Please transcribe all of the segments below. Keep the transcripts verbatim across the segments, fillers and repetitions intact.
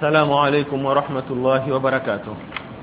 السلام عليكم ورحمة الله وبركاته.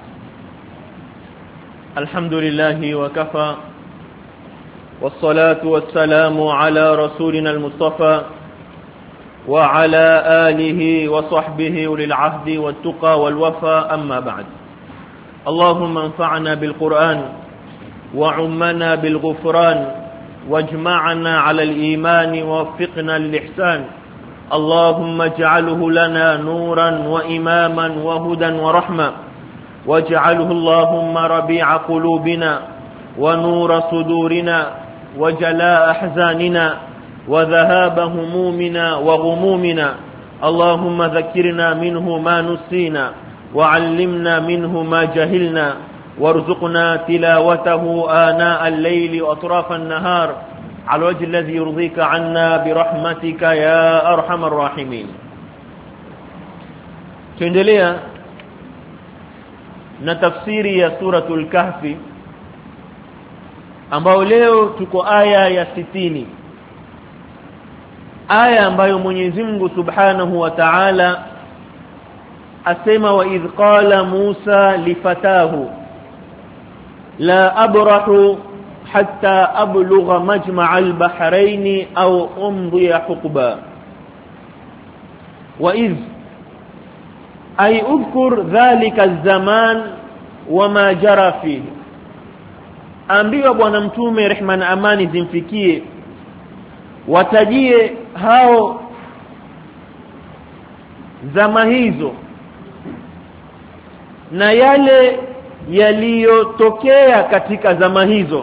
الحمد لله وكفى، والصلاة والسلام على رسولنا المصطفى وعلى آله وصحبه أولي العهد والتقى والوفى، أما بعد. اللهم انفعنا بالقرآن وعمنا بالغفران واجمعنا على الإيمان ووفقنا للإحسان. اللهم اجعله لنا نورا وإماما وهدى ورحمة، واجعله اللهم ربيع قلوبنا ونور صدورنا وجلاء أحزاننا وذهاب همومنا وغمومنا. اللهم ذكرنا منه ما نسينا وعلمنا منه ما جهلنا، وارزقنا تلاوته آناء الليل وأطراف النهار على الوجه الذي يرضيك عنا برحمتك يا أرحم الراحمين. tuendelea na tafsiri ya suratul kahfi, ambao leo tuko aya ya sitini, aya ambayo Mwenyezi Mungu Subhanahu wa Ta'ala asema: wa idh qala Musa lifatahu la abrahu hatta ablugha majma'a al-bahrayn aw umdiya huqba. wa idh ay udhkur dhalika az-zaman wama jara fihi, ambiwa bwana mtume rehma na amani zimfikie, watajie hao zama hizo na yale yaliyotokea katika zama hizo.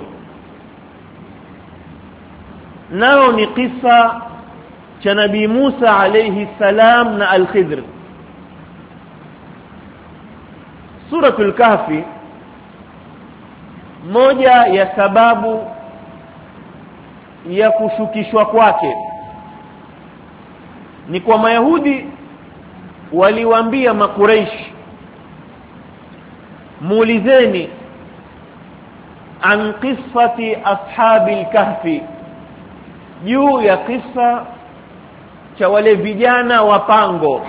Nao ni kisa cha Nabii Musa alayhi salam na Al-Khidr. Suratul Kahfi, moja ya sababu ya kushukishwa kwake ni kwa Mayahudi waliwaambia Makuraish, muulizeni an qissati ashabil kahfi, juu ya kisa cha wale vijana wa pango.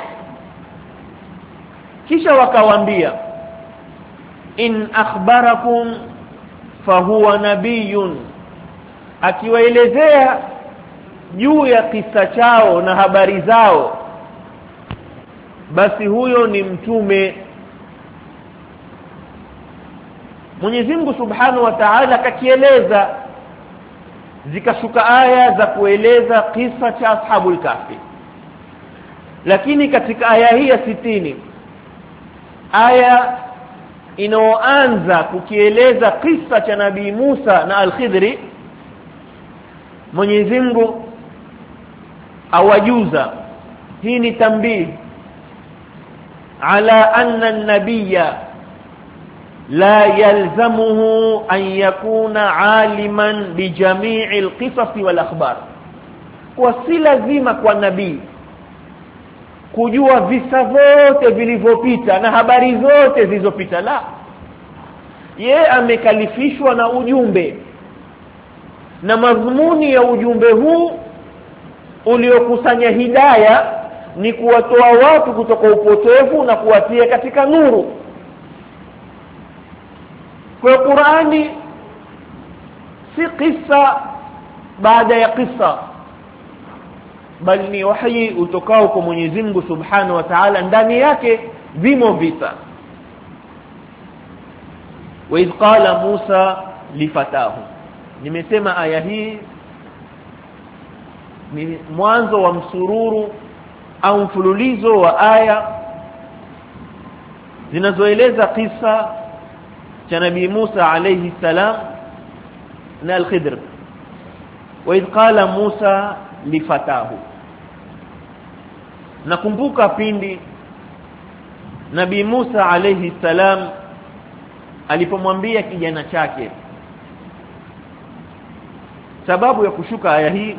Kisha wakawaambia, in akhbarakum fahuwa nabiyun, akiwaelezea juu ya kisa chao na habari zao, basi huyo ni mtume. Mwenyezi Mungu Subhanahu wa Ta'ala kakieleza, zikashuka aya za kueleza kisa cha ashabul kahfi. Lakini katika aya hii ya sitini, aya inaoanza kukieleza kisa cha Nabii Musa na Al-Khidri, Mwenyezi Mungu awajuza, hii ni tambii ala anna an-nabiyya la yalzamuhu an yakuna aliman bi jami'i al-qisas wal akhbar. Kwa si lazima kwa nabii kujua visa vyote vilivyopita na habari zote zilizopita, la. Yeye amekalifishwa na ujumbe, na madhumuni ya ujumbe huu uliokusanya hidayah ni kuwatoa watu kutoka upotevu na kuwatia katika nuru. Kwa Qur'ani si kisa baada ya kisa, bali ni wahi utokao kwa Mwenyezi Mungu Subhanahu wa Ta'ala, ndani yake vimo visa. wa idh qala Musa lifatahu, nimesema aya hii ni mwanzo wa msururu au mfululizo wa aya zinazoeleza kisa cha Nabii Musa alayhi salam na Al-Khidr. wa idh qala Musa lifatahu, nakumbuka pindi Nabii Musa alayhi salam alipomwambia kijana chake. Sababu ya kushuka aya hii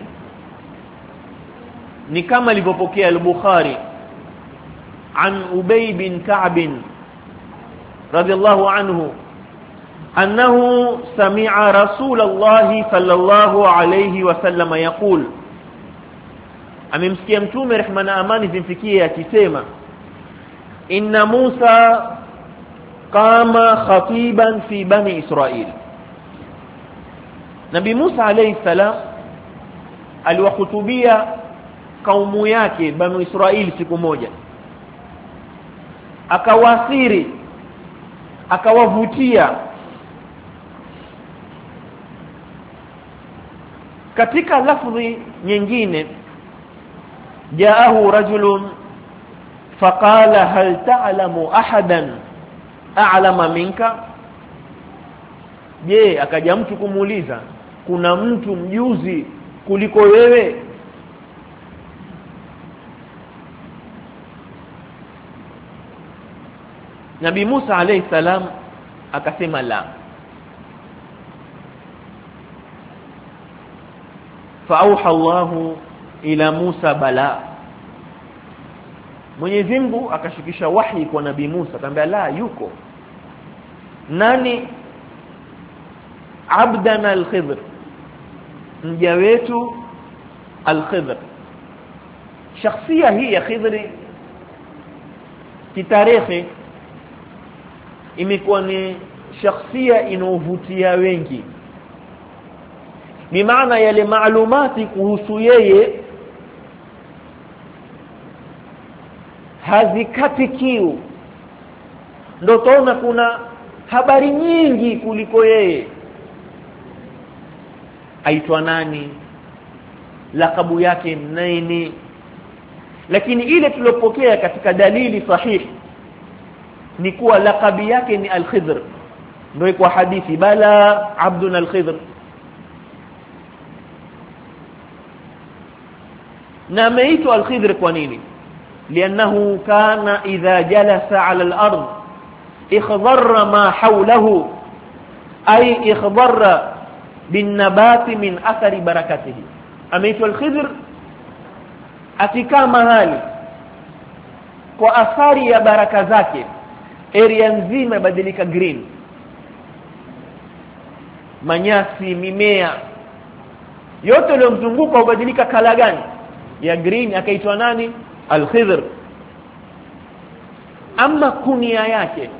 ni kama alivyopokea al-Bukhari an Ubay bin Ka'b radiyallahu anhu annahu sami'a Rasulullah sallallahu alayhi wasallam yaqul, amemsikia mtume rehma na amani zimfikie akisema, inna Musa qama khatiban fi bani Israil. Nabii Musa alayhi salam aliwahutubia kaumu yake bani Israili siku moja, akawasiri, akawavutia. Katika lafzi nyingine, jaahu rajulun faqala hal ta'lamu ahadan a'lama minka. Je, akaja mtu kumuuliza, kuna mtu mjuzi kuliko wewe? Nabii Musa alayhi salam akasema la. Fauha Allahu ila Musa bala. Mwenyezi Mungu akashikisha wahi kwa Nabii Musa, akamwambia la, yuko. Nani? Abdana al-Khidr, mja wetu al-Khidr. Shakhsia hii ya Khidri kitarehe imekuwa ni shakhsia inovutia wengi, ni maana yale maalumati kuhusu yeye hazikati kiu. Ndio tunaona kuna habari nyingi kuliko yeye. Aitwa nani, lakabu yake nini, lakini ile tulopokea katika dalili sahihi ni kuwa lakabi yake ni al-Khidr. Ndio kwa hadithi bala abdun al-Khidr. Na ameitwa al-Khidr kwa nini? Lianahu kana idha jalasa ala al-ard ikhdharra ma hawlahu, ay ikhdharra bin nabati min athari barakatihi. Ameitwa al-Khidr akikaa mahali kwa athari ya baraka zake, area nzima ibadilika green, manyasi, mimea yote iliyomzunguka ubadilika kala gani? Ya green. Akaitwa nani? Al-Khidr. Ama kunia yake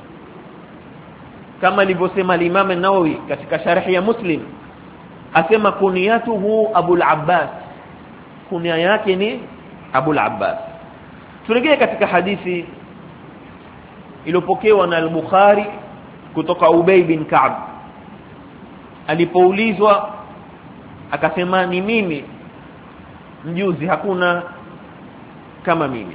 kama alivyosema al-Imam an-Nawawi katika sharh ya Muslim, asema kuniyatuhu Abul Abbas, kunia yake ni Abul Abbas. Turejea katika hadithi iliyopokewa na al-Bukhari kutoka Ubay bin Ka'b. Alipoulizwa akasema, ni mimi mjuzi, hakuna kama mimi.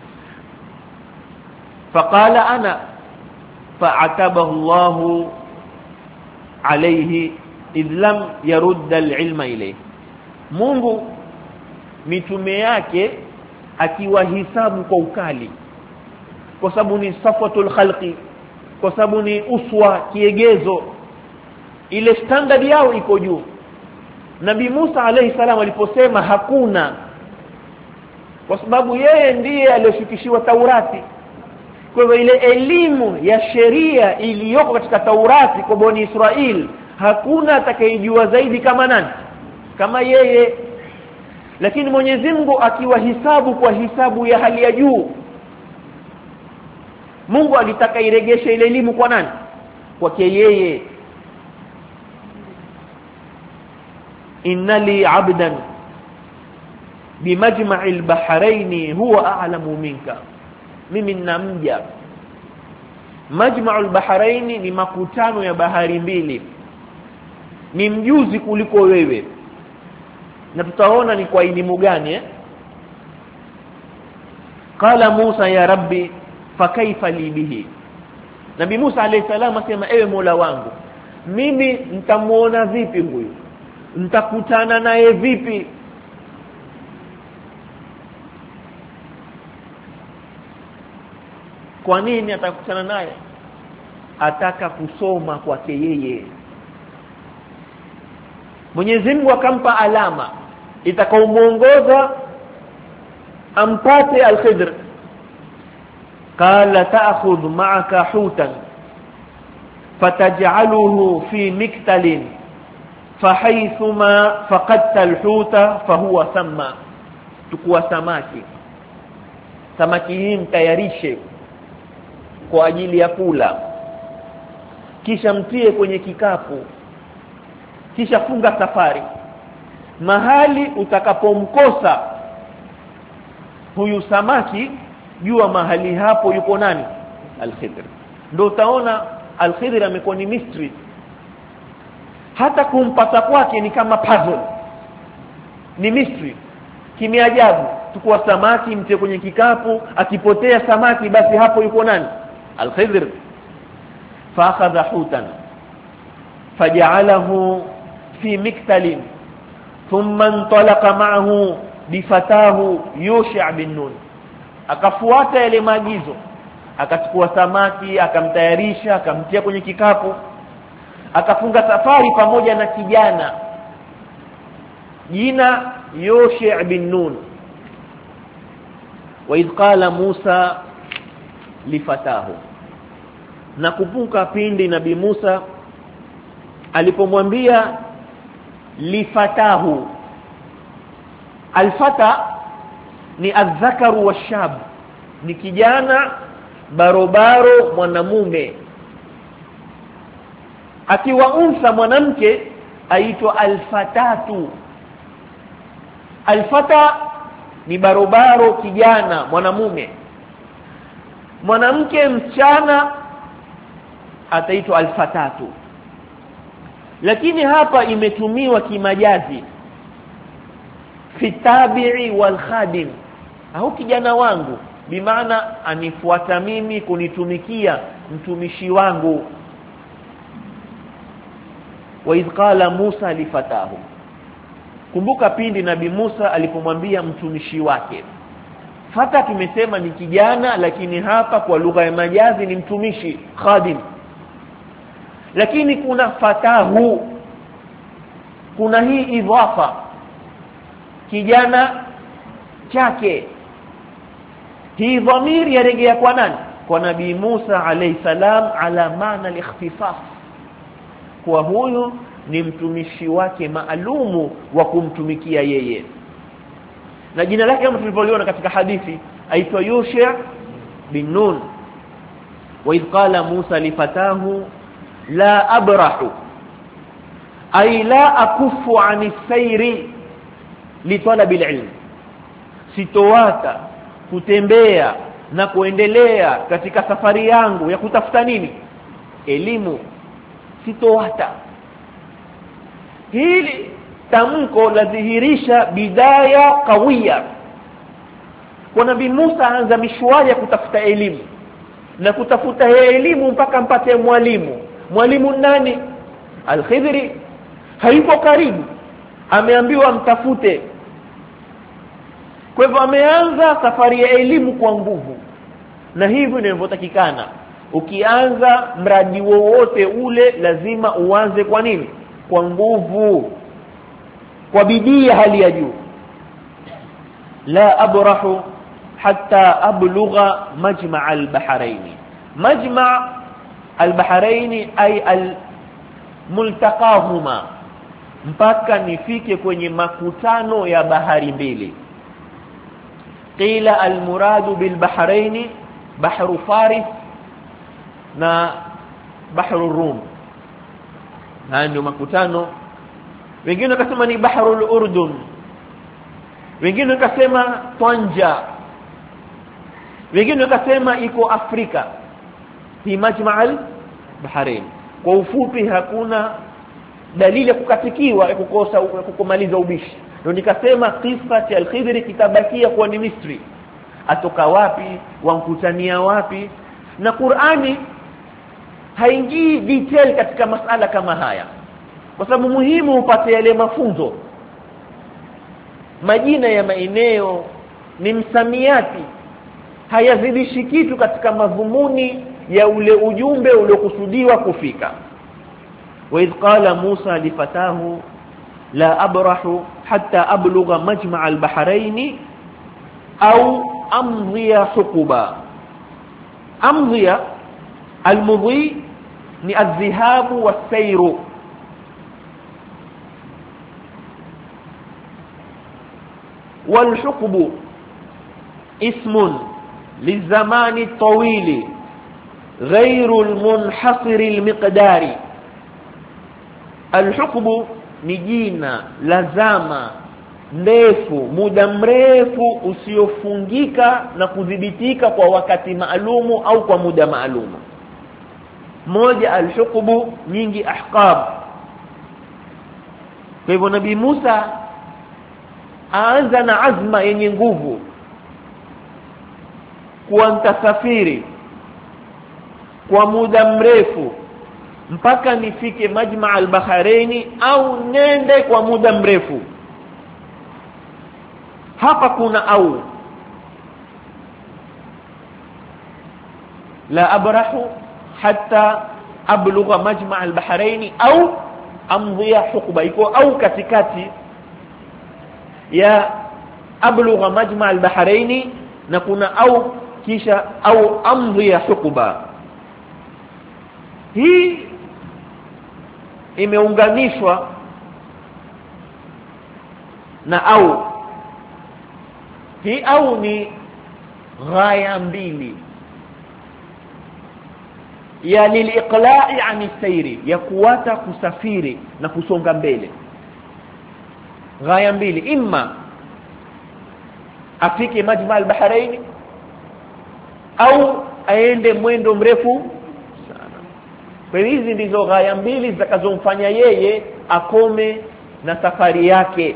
Faqala ana, fa'atabahu Allahu alayhi idh lam yarudda al-ilma ilayhi. Mungu mitume yake akiwahisabu kwa ukali, kwa sababu ni safwatul khalqi, kwa sababu ni uswa, kiegezo, ile standard yao iko juu. Nabii Musa alayhi salam aliposema hakuna, kwa sababu yeye ndiye aliyoshikishiwa Taurati, kwa hivyo ile elimu ya sheria iliyoko katika Taurati kwa Bani Israel hakuna atakayejua zaidi kama nani? Kama yeye. Lakini Mwenyezi Mungu akiwahisabu kwa hisabu ya hali ya juu, Mungu alitaka iregeshe ile elimu kwa nani? Kwake yeye. Innali abdan bimajma'il bahrain huwa a'lamu minka, mimi ninamja. Majma'ul bahrain ni makutano ya bahari mbili, ni mjuzi kuliko wewe. Na tutaona ni kwa elimu gani eh? Qala Musa ya rabbi fakaifa li bihi. Nabii Musa alayhi salam asema, ewe Mola wangu, mimi nitamuona vipi huyu? Nitakutana naye vipi? Kwa nini atakutana naye? Ataka kusoma kwake yeye. Mwenyezi Mungu akampa alama itakaomuongoza ampate al-Khidr. Qala ta'khudh ma'aka hutan fataj'aluhu fi miktalin fahaythuma faqadta al-huta fahuwa thamma. Tukua samaki, samaki hii mtayarishe kwa ajili ya kula, kisha mtie kwenye kikapu, kisha funga safari. Mahali utakapomkosa huyu samaki, jua mahali hapo yuko nani? Al-Khidr. Ndio utaona Al-Khidr amekuwa ni mystery. Hata kumpata kwake ni kama puzzle, ni mystery, kimiajabu. Tukua samaki, mtie kwenye kikapu, akipotea samaki basi hapo yuko nani? Al-Khidr. Fa akhadha hutan faj'alahu fi miktalin thumma intalaqa ma'ahu bifatahu Yusha bin Nun. Akafuata yale maagizo, akachukua samaki, akamtayarisha, akamtia kwenye kikapu, akafunga safari pamoja na kijana jina Yusha bin Nun. Wa idh qala Musa lifatahu, na kupunga pindi Nabii Musa alipomwambia lifatahu. Alfata ni adh-dhakaru wash-shab, ni kijana barobaro mwanamume. Akiwa unsa mwanamke aitwa alfatatu. Alfata ni barobaro kijana mwanamume. Mwanamke mchana ataitwa alfatatu. Lakini hapa imetumiwa kimajazi, fi tabi'i wal khadim, au kijana wangu, bimaana anifuata mimi kunitumikia, mtumishi wangu. Wa idh qala Musa lifatahu, kumbuka pindi Nabii Musa alipomwambia mtumishi wake. Fata tumesema ni kijana, lakini hapa kwa lugha ya majazi ni mtumishi, khadim. Lakini kuna fatahu, kuna hii idhafa, kijana chake. Hii dhamiri yarejea kwa nani? Kwa Nabii Musa alayhi salam, ala maana al-ikhtisas, kwa huyu ni mtumishi wake maalumu wa kumtumikia yeye. Na jina lake kama tulivyoliona katika hadithi aitwa Yusha bin Nun. Wa idh qala Musa lifatahu la abrahu, ay la akufu ani sayri li talabi al-ilm, sitowata kutembea na kuendelea katika safari yangu ya kutafuta nini? Elimu. Sitowata. Hili tamko ladhihirisha bidaya kawia. Kwa Nabii Musa anza mishwari ya kutafuta elimu, na kutafuta elimu mpaka mpate mwalimu. Mwalimu nani? Al-Khidri. Hayuko karibu, ameambiwa mtafute. Kwa hivyo ameanza safari ya elimu kwa nguvu, na hivyo inavyotakikana. Ukianza mradi wowote ule lazima uanze kwa nini? Kwa nguvu, kwa bidii hali ya juu. La abrahu hatta ablugha majma' al-bahrain. Majma' al-bahrain ay al-multaqahuma, mpaka nifike kwenye makutano ya bahari mbili. Qila al-muradu bil bahrain bahru Faris na bahru Rum. Haya ndio makutano. Wengine wakasema ni bahru al-Urdun, wengine wakasema Tanja, wengine wakasema iko Afrika, fi majma' al-bahrain. Kwa ufupi hakuna dalili ya kukatikiwa ya kukosa kukumaliza ubishi. Ndio nikasema kisa cha Al-Khidri kitabakia kwa ni mystery. Atoka wapi, wankutania wapi? Na Qur'ani haingii detail katika masala kama haya, kwa sababu muhimu upate yale mafunzo. Majina ya maeneo ni msamiati, hayazidishi kitu katika madhumuni ya ule ujumbe uliokusudiwa kufika. Wa idh qala Musa lifatahu la abrahu hatta ablugha majma' al-bahrain au amdhiya huquba. Amdhiya al-mudhi ni adh-dhahabu was-sayru, wal-huqbu ismun lizamani tawili ghairu almunhasir almiqdari. Alhuqbu ni jina la zama ndefu, muda mrefu usiofungika na kudhibitika kwa wakati maalumu au kwa muda maalumu. Moja alhuqbu, nyingi ahqab. Kwa hivyo Nabii Musa aanza na azma yenye nguvu kuwa mtasafiri kwa muda mrefu mpaka nifike Majma' al-Bahrain au nende kwa muda mrefu. Hapa kuna au la abrahu hatta ablugha Majma' al-Bahrain au amdhiya huqba, iko au katikati ya ablugha Majma' al-Bahrain na kuna au kisha au amdhiya huqba. Hii imeunganishwa na au. Hii au ni ghaya mbili ya liliqla'i ani sayri, ya kuwata kusafiri na kusonga mbele. Ghaya mbili, imma afike Majma' al-Bahrain au aende mwendo mrefu sana. Kwa hizi ndizo ghaya mbili zitakazomfanya yeye akome na safari yake.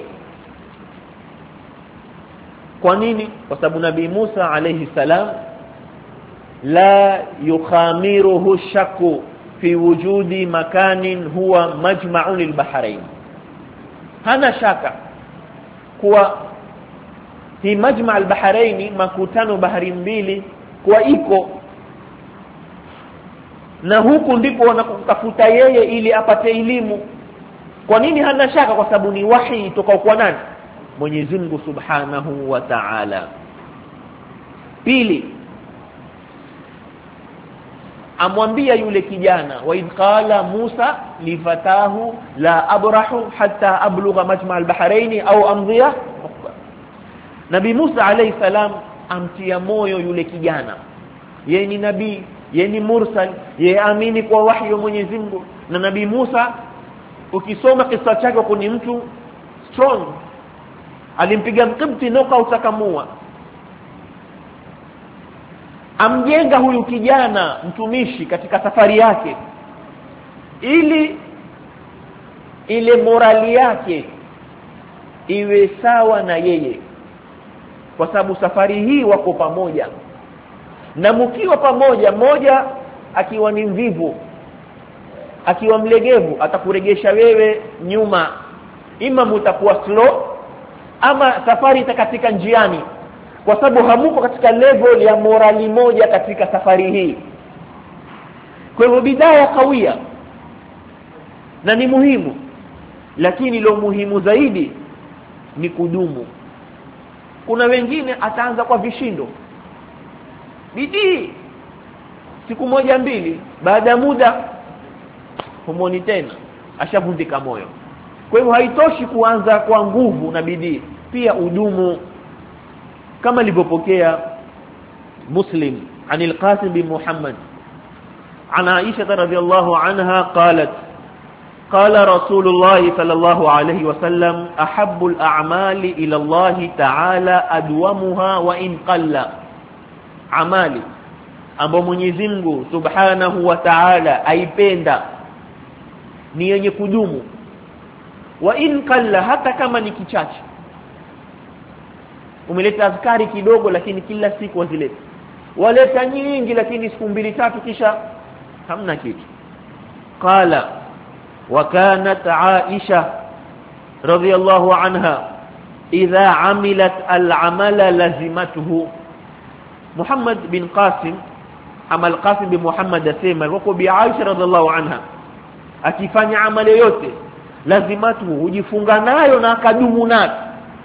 Kwa nini? Kwa sababu Nabii Musa alayhi salam la yukhamiruhu shakku fi wujudi makanin huwa majma'un al-bahrain. Hana shaka kuwa hii Majma' al-Bahrain, makutano bahari mbili, kwa iko na huku ndipo wanakotafuta yeye ili apate elimu. Kwa nini hana shaka? Kwa sababu ni wahi kutoka kwa nani? Mwenyezi Mungu Subhanahu wa Ta'ala. Pili, amwambia yule kijana, wa idh qala Musa li fatahu la abrahu hatta ablugha Majma' al-Bahrain au amdhiya. Nabii Musa alayhi salam amtia moyo yule kijana. Yeye ni nabii, yeye ni mursal, yeye amini kwa wahyi wa Mwenyezi Mungu. Na Nabii Musa ukisoma kisa chake kwa ni mtu strong. Alimpiga Mkibti noka utakamua. Amjenga huyu kijana mtumishi katika safari yake ili ile morali yake iwe sawa na yeye, kwa sababu safari hii wako pamoja. Na mkiwa pamoja, moja akiwa ni mvivu, akiwa mlegevu, atakuregesha wewe nyuma. Ima mtakuwa slow ama safari itakatika njiani, kwa sababu hamuko katika level ya morali moja katika safari hii. Kwa hivyo bidaya kawia na ni muhimu, lakini lo muhimu zaidi ni kudumu. Kuna wengine ataanza kwa vishindo, bidii siku moja mbili, baada ya muda humoni tena, ashavundika moyo. Kwa hivyo haitoshi kuanza kwa nguvu na bidii, pia udumu. Kama alivyopokea Muslim anil Qasim bin Muhammad an Aisha radhiyallahu anha qalat qala Rasulullah sallallahu alayhi wasallam ahabbu al-a'mali ila Allah ta'ala adwamuha wa in qalla. Amali ambayo Mwenyezi Mungu Subhanahu wa Ta'ala aipenda ni yenye kudumu, wa in qalla, hata kama ni kichache. Umeleta azkari kidogo lakini kila siku wazileta, waleta nyingi lakini siku mbili tatu kisha hamna kitu. Qala wa kanat Aisha radhiyallahu anha idha amilat al-amala lazimatuhu. Muhammad bin Qasim amal Qasim bin Muhammad asema wako bi Aisha radhiyallahu anha, akifanya amali yote lazimatu, hujifunga nayo na akadumu nayo.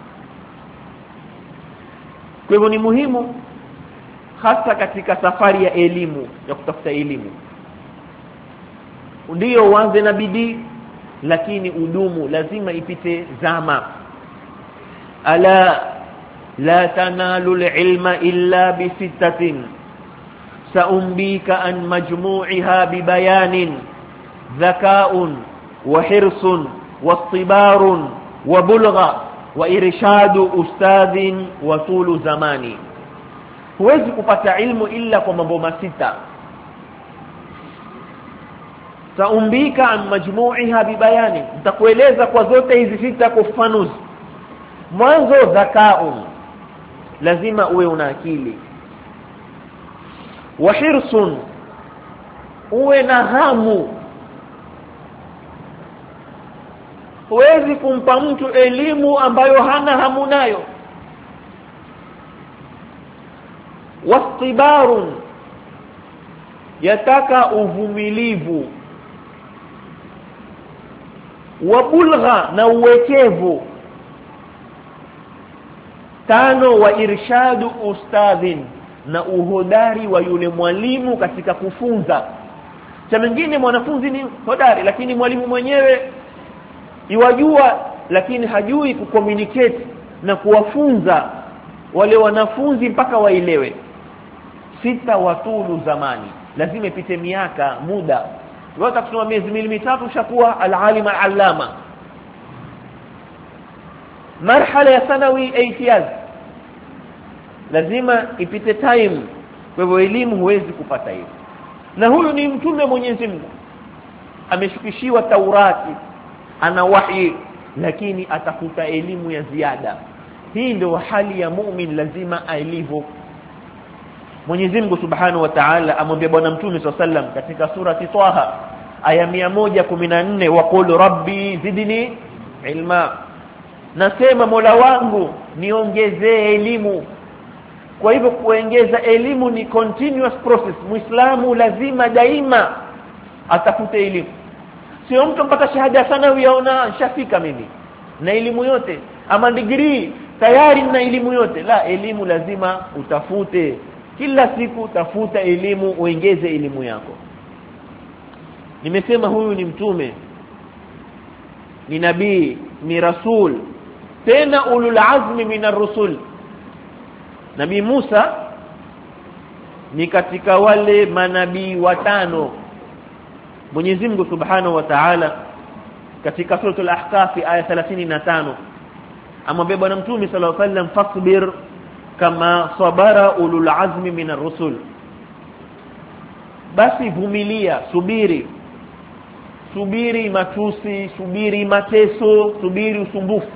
Kwa hivyo ni muhimu hasa katika safari ya elimu, ya kutafuta elimu. Ndio uanze na bidii, lakini udumu, lazima ipite zama. Ala la tanalu al-ilma illa bi sittatin saumbika an majmu'iha bibayanin dhaka'un wa hirsun wastibarun wa bulgha wa irshadu ustadhin wa tulu zamani. Huwezi kupata ilmu illa kwa mambo masita. Saumbika an majmu'iha bibayani, nitakueleza kwa zote hizi sita kwa ufafanuzi. Mwanzo, dhaka'un, lazima uwe una akili. Wa hirsun, uwe na hamu. Huwezi kumpa mtu elimu ambayo hana hamu nayo. Wastibarun, yataka uvumilivu. Wabulgha, na uwekevu. Tano, wa irshadu ustadhin, na uhodari wa yule mwalimu katika kufunza. Cha mengine mwanafunzi ni hodari, lakini mwalimu mwenyewe iwajua lakini hajui kucommunicate na kuwafunza wale wanafunzi mpaka waelewe. Sita, watulu zamani, lazima ipite miaka, muda. Wewe kusoma miezi miwili mitatu ushakuwa al-alim al-allama. Marhala ya thanawi eight years, lazima ipite time. Kwa hivyo elimu huwezi kupata hiyo. Na huyu ni mtume Mwenyezi Mungu, ameshukishiwa Taurati, ana wahi, lakini atafuta elimu ya ziada. Hii ndio hali ya muumini, lazima ailivyo. Mwenyezi Mungu Subhanahu wa Ta'ala amwambia bwana mtume sallallahu alayhi wasallam katika surati Taha aya mia moja kumi na nne, waqul rabbi zidni ilma, nasema Mola wangu niongezee elimu. Kwa hivyo kuongeza elimu ni continuous process. Muislamu lazima daima atafute elimu. Sio mtu mpaka shahada sana uyaona shafika mimi na elimu yote, ama degree tayari na elimu yote. La, elimu lazima utafute. Kila siku tafuta elimu, uongeze elimu yako. Nimesema huyu ni mtume, ni nabii, ni rasul, tena ulul azmi minar rusul. Nabii Musa ni katika wale manabii watano. Mwenyezi Mungu Subhanahu wa Ta'ala katika suratul Ahqaf aya thelathini na tano amwambia bwana mtume sallallahu alayhi wasallam, fasbir kama sabara ulul azmi minar rusul, basi vumilia, subiri. Subiri matusi, subiri mateso, subiri usumbufu.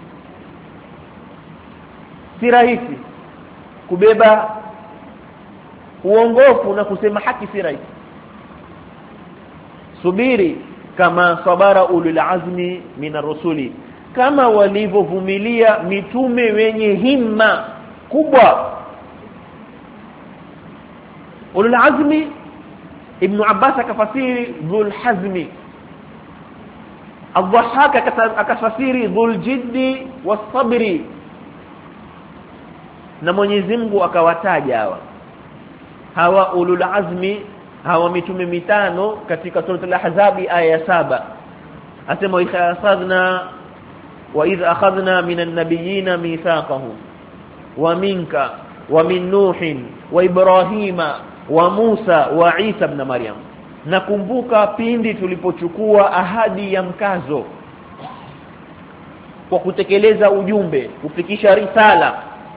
Si rahisi kubeba uongofu na kusema haki, si rahisi. Subiri kama sabara ulul azmi minar rusuli, kama walivyovumilia mitume wenye himma kubwa. Ulul azmi, Ibn Abbas akafasiri dhul hazmi, Ad-Dhahhak akafasiri dhul jiddi was-sabri, na Mwenyezi Mungu akawataja hawa hawa ulul azmi, hawa mitume mitano katika sura al-Ahzab aya ya saba. Asema wa akhadna wa idh akhadna minan nabiyina mithaqahum wa minka wa min nuhin wa ibrahima wa Musa wa Isa ibn Maryam. Nakumbuka pindi tulipochukua ahadi ya mkazo kwa kutekeleza ujumbe, kufikisha risala,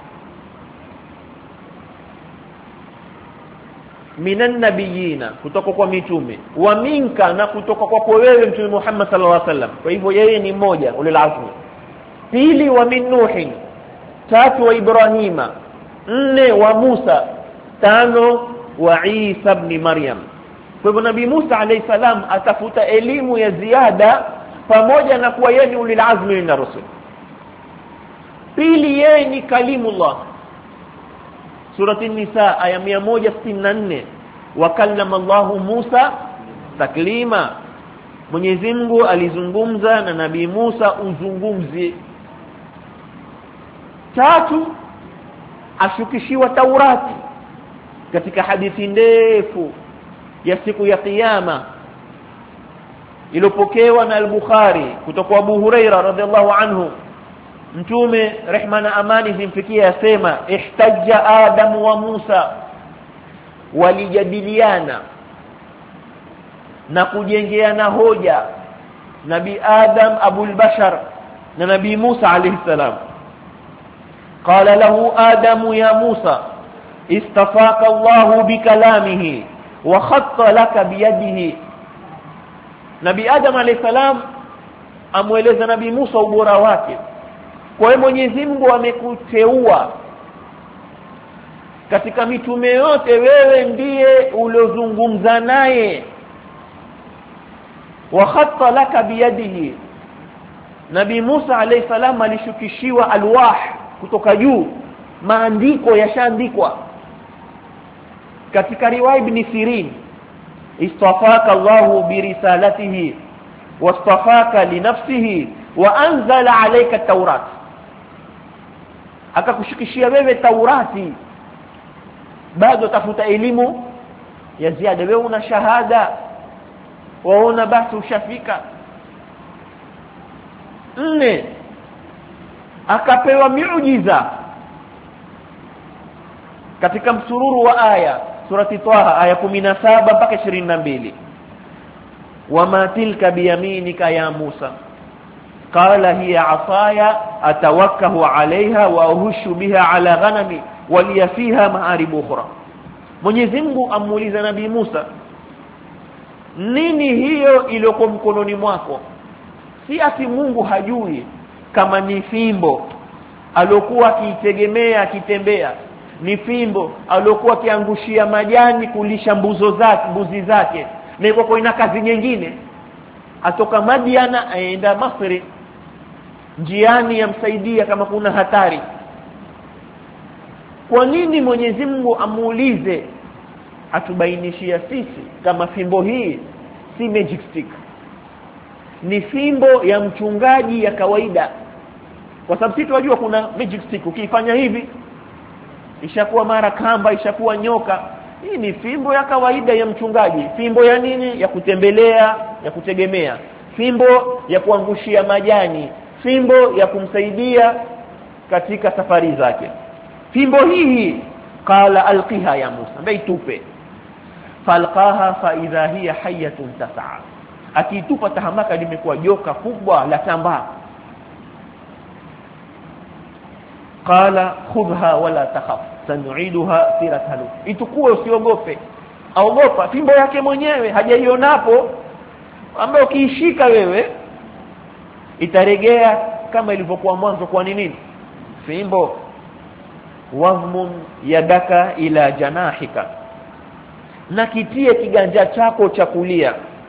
minan nabiyina, kutoka kwa mitume, wa minka, na kutoka kwa wewe mtume Muhammad sallallahu alaihi wasallam. Kwa hivyo yeye ni mmoja, ulul azmi. Pili, wa min nuhin. Tatu, wa Ibrahima. Nne, wa Musa. Tano, wa Isa ibn Maryam. Kwa hivyo Nabii Musa alayhi salam atafuta elimu ya ziada pamoja na kuwa yeye ni ulul azmi min ar-rusul. Pili, yeye ni kalimullah. Surati An-Nisa aya mia moja sitini na nne, wa kallama Allahu Musa taklima, Mwenyezi Mungu alizungumza na Nabii Musa uzungumzi. Tatu, ashukishiwa Taurati katika hadithi ndefu ya siku ya kiyama iliyopokewa na al-Bukhari kutoka kwa Abu Huraira radhiallahu anhu. Mtume rehma na amani zimfikia asema, ihtajja Adam wa Musa walijadiliana na kujengeana hoja Nabii Adam Abul Bashar na Nabii Musa alayhi salam. Qala lahu Adam ya Musa istafaka Allah bikalamihi wa khatta laka biyadihi. Nabii Adam alayhi salam amueleza Nabii Musa ubora wake. Kwa hiyo Mwenyezi Mungu amekuteua katika mitume yote, wewe ndiye uliozungumza naye. Wa khatta laka biyadihi. Nabii Musa alayhi salam alishukishiwa alwah kutoka juu, maandiko yashaandikwa. Katika riwaya Ibn Sirin, istafaka Allahu birisalatihi wastafaka linafsihi wa anzala alayka at-taurat. Akakushukishia wewe Taurati, bado tafuta elimu ya ziada. Wewe una shahada, waona basi ushafika. Nne, akapewa miujiza katika msururu wa aya surati Taha aya kumi na saba mpaka ishirini na mbili. Wama tilka biyaminika ya Musa qala hiya asaya atawakkahu alaiha wa uhushu biha ala ghanami waliya fiha ma'arib ukhra. Mwenyezi Mungu amuuliza Nabii Musa, nini hiyo iliyoko mkononi mwako? Si ati Mungu hajui kama ni fimbo alokuwa akiitegemea akitembea, ni fimbo alokuwa akiangushia majani kulisha mbuzo zake mbuzi zake, na iko ina kazi nyingine. Atoka Madiana aenda Misri, njiani yamsaidia kama kuna hatari. Kwa nini Mwenyezi Mungu amuulize atubainishia sisi kama fimbo hii si magic stick, ni fimbo ya mchungaji ya kawaida? Kwa sababu sisi tunajua kuna magic stick, ukifanya hivi ishakuwa mara kamba, ishakuwa nyoka. Hii ni fimbo ya kawaida ya mchungaji. Fimbo ya nini? Ya kutembelea, ya kutegemea. Fimbo ya kuangushia majani, fimbo ya kumsaidia katika safari zake. Fimbo hii qala alqiha ya Musa, baitupe. Falqaha fa idha hiya hayatun tas'a. Akitupa tahamaka limekuwa joka kubwa la tambaa. Qala khudha wala takhaf sanu'iduha sirataha. Itukue usiogope. Aogopa fimbo yake mwenyewe hajaionapo, ambayo ukiishika wewe itaregea kama ilivyokuwa mwanzo. Kwa nini? Fimbo. Wazmun yadaka ila janahika, na kitie kiganja chako cha kulia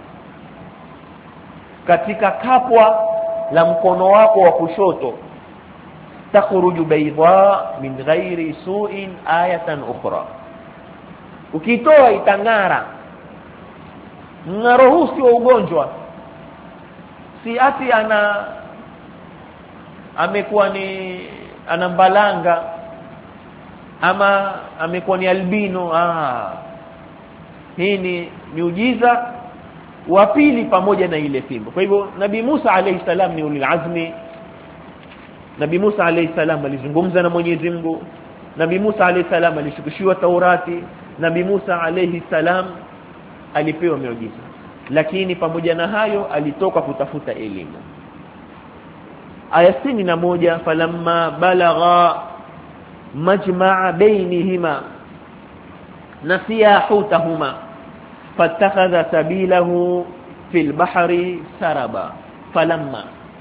katika kapwa la mkono wako wa kushoto. Takhruju bayda min ghairi su'in ayatan ukhra. Ukitoa itangara. Ngaro huu si ugonjwa, si ati ana amekuwa ni anambalanga ama amekuwa ni albino. Ah, hii ni miujiza wa pili pamoja na ile fimbo. Kwa hivyo Nabii Musa alayhi salam ni ulil azmi. Nabii Musa alayhi salam alizungumza na Mwenyezi Mungu. Nabii Musa alayhi salam alishukishiwa Taurati. Nabii Musa alayhi salam alipewa miujiza, lakini pamoja na hayo alitoka kutafuta elimu. Aya sitini na moja, falamma balagha majma'a bainihima nasiya hutahuma fattakhadha sabilahu fil bahri saraba. Falamma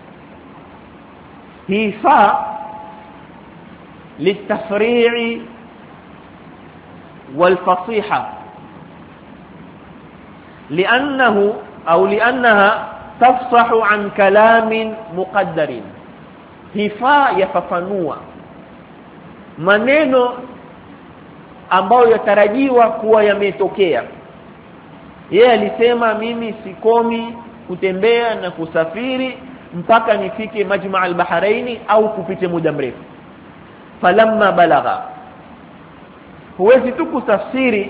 hii fa litafri'i والفصيحة لأنه أو لأنها تفصح عن كلام مقدر. هفا يففنوا maneno ambayo yatarajiwa kuwa yametokea. Yeye alisema mimi sikomi kutembea na kusafiri mpaka nifike Majma' al-Bahrain au kupite muda mrefu. Falamma balagha, huwezi tu kutafsiri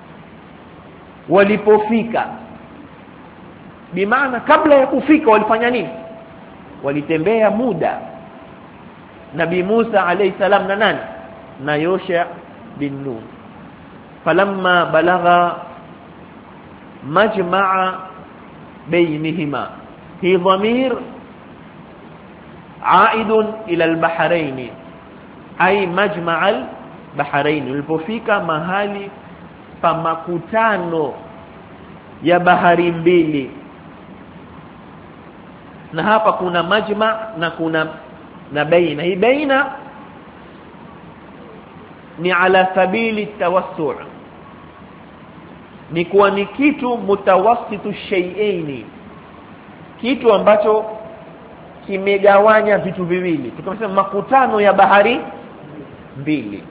walipofika. Bimaana kabla ya kufika walifanya nini? Walitembea muda. Nabii Musa alayhi salam na nani? Na Yosha bin Nun. falamma balagha majma'a bainihima, hi dhamir aidun ila al-bahrain, ay majma' al-bahrain. Ulipofika mahali pa makutano ya bahari mbili, na hapa kuna majma na kuna na baina. Hii baina ni ala sabili tawassu', ni kuwa ni kitu mutawassitu shay'aini, kitu ambacho kimegawanya vitu viwili. Tukasema makutano ya bahari mbili.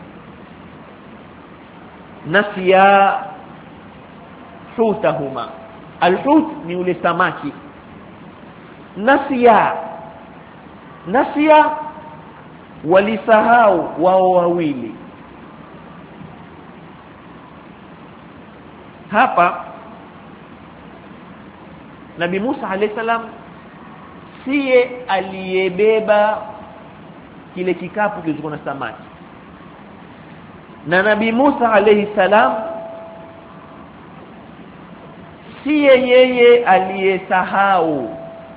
Nasiya hutahuma, alhut ni ule samaki. Nasiya nasiya walisahau wao wawili. Hapa Nabii Musa alayhi salam siye aliyebeba kile kikapu kilichokuwa na samaki, na Nabii Musa alayhi salam siye yeye aliyesahau.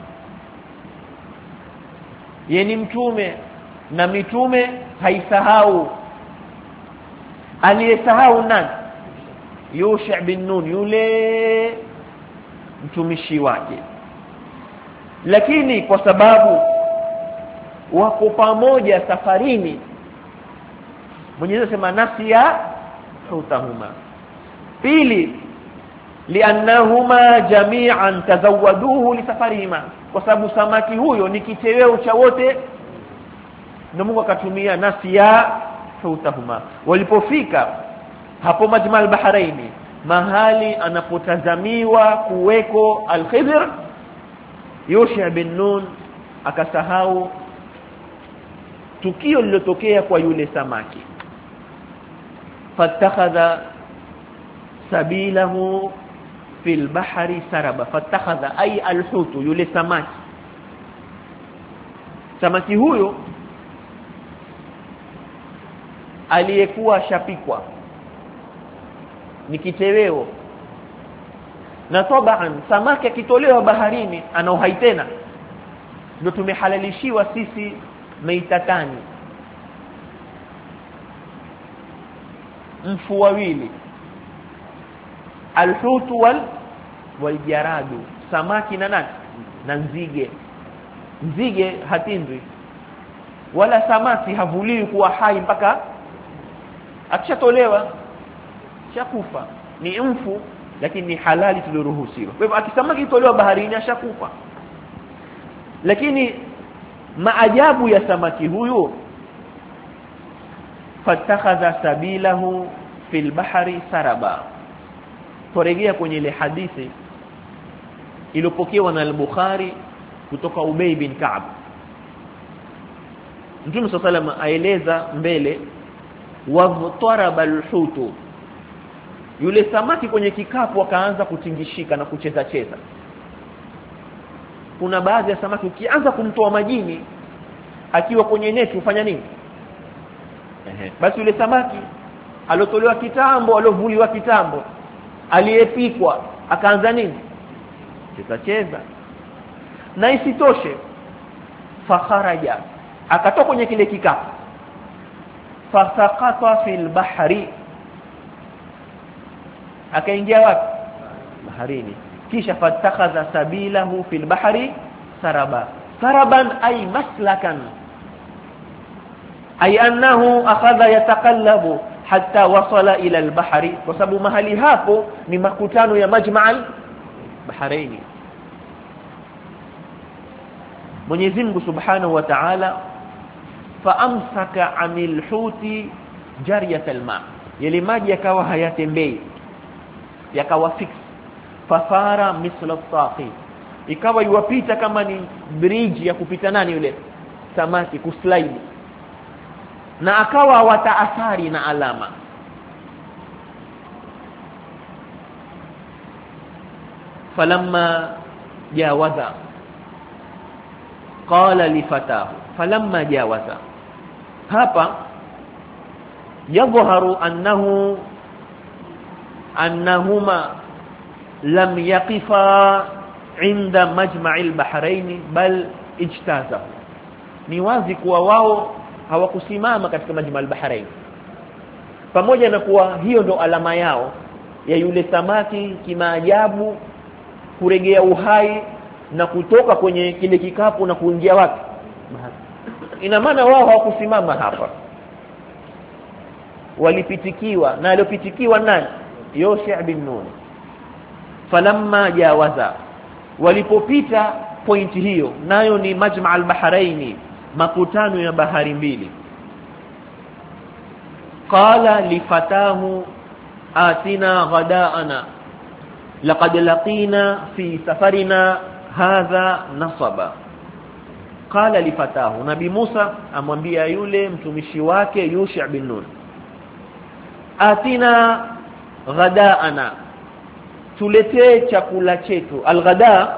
Yeye ni mtume na mitume haisahau. Aliyesahau nani? Yusha bin Nun, yule mtumishi wake. Lakini kwa sababu wako pamoja safarini, Mwenyezi sema nasiya hutahuma. Pili, liannahuma jami'an tazawaduhu li safarihima, kwa sababu samaki huyo ni kiteweo cha wote, ndio Mungu akatumia nasiya hutahuma. Walipofika hapo majma al-bahraini, mahali anapotazamiwa kuweko al-Khidr, Yusha bin Nun akasahau tukio lilotokea kwa yule samaki. Fatakhadha sabilahu fil bahri saraba. Fatakhadha ay al-hutu, yule samaki. Samaki huyo aliyekuwa shapikwa, ni kiteweo, na tabaan samaki akitolewa baharini ana uhai tena. Ndio tumehalalishiwa sisi meitatani, mfu wawili, alhutu wal waljaradu, samaki na nani na nzige. Nzige hatindwi, wala samaki havuliwi kuwa hai mpaka akishatolewa shakufa. Ni mfu lakini ni halali tuliruhusiwa. Kwa hivyo akisamaki itolewa baharini ashakufa. Lakini maajabu ya samaki huyu, fatakhadha sabilahu fil bahri saraba. Torejea kwenye ile hadithi iliyopokewa na al-Bukhari kutoka Ubay bin Ka'b. Mtume sallallahu alayhi wasallam aeleza mbele, wadharaba al-hutu, yule samaki kwenye kikapu akaanza kutingishika na kucheza cheza. Kuna baadhi ya samaki ukianza kumtoa majini akiwa kwenye neti ufanya nini? Ehe, basi yule samaki alotolewa kitambo, alovuliwa kitambo, aliyepikwa akaanza nini? Cheza cheza. Na isitoshe, fakharaja, akatoka kwenye kile kikapu, fasaqata fil bahri, akaingia wapi? Baharini. Kisha fatakhadha sabilahu fil bahri saraba. Saraban ay maslakan, ay annahu akhadha yataqallabu hatta wasala ila al-bahri, kwa sababu mahali hapo ni makutano ya majma'al bahraini. Mwenyezi Mungu Subhanahu wa Ta'ala faamsaka 'anil huti jariyat al-ma, yale maji yakawa hayatembei, yakawa fix. Fafara misla at-taqi, ikawa yuwapita kama ni bridge ya kupita nani yule samaki kuslide, na akawa wataathari na alama. Falamma jawaza qala li fatahu, falamma jawaza, hapa yadhharu annahu annahuma lam yaqifa inda majma'il bahrain bal ijtaza. Ni wazi kuwa wao hawakusimama katika majma'il bahrain, pamoja na kuwa hiyo ndo alama yao ya yule samaki kimaajabu kuregea uhai na kutoka kwenye kile kikapu na kuingia wapi. Ina maana wao hawakusimama hapa, walipitikiwa. Na aliyopitikiwa nani? Yusha bin Nun. Falamma jawaza, walipopita pointi hiyo, nayo ni majma' al-bahrain, makutano ya bahari mbili. Qala lifatahu atina ghadaana laqad laqina fi safarina hadha nasaba. Qala lifatahu, Nabii Musa amwambia yule mtumishi wake Yusha bin Nun, atina ghadaana, tuletee chakula chetu. Al-ghada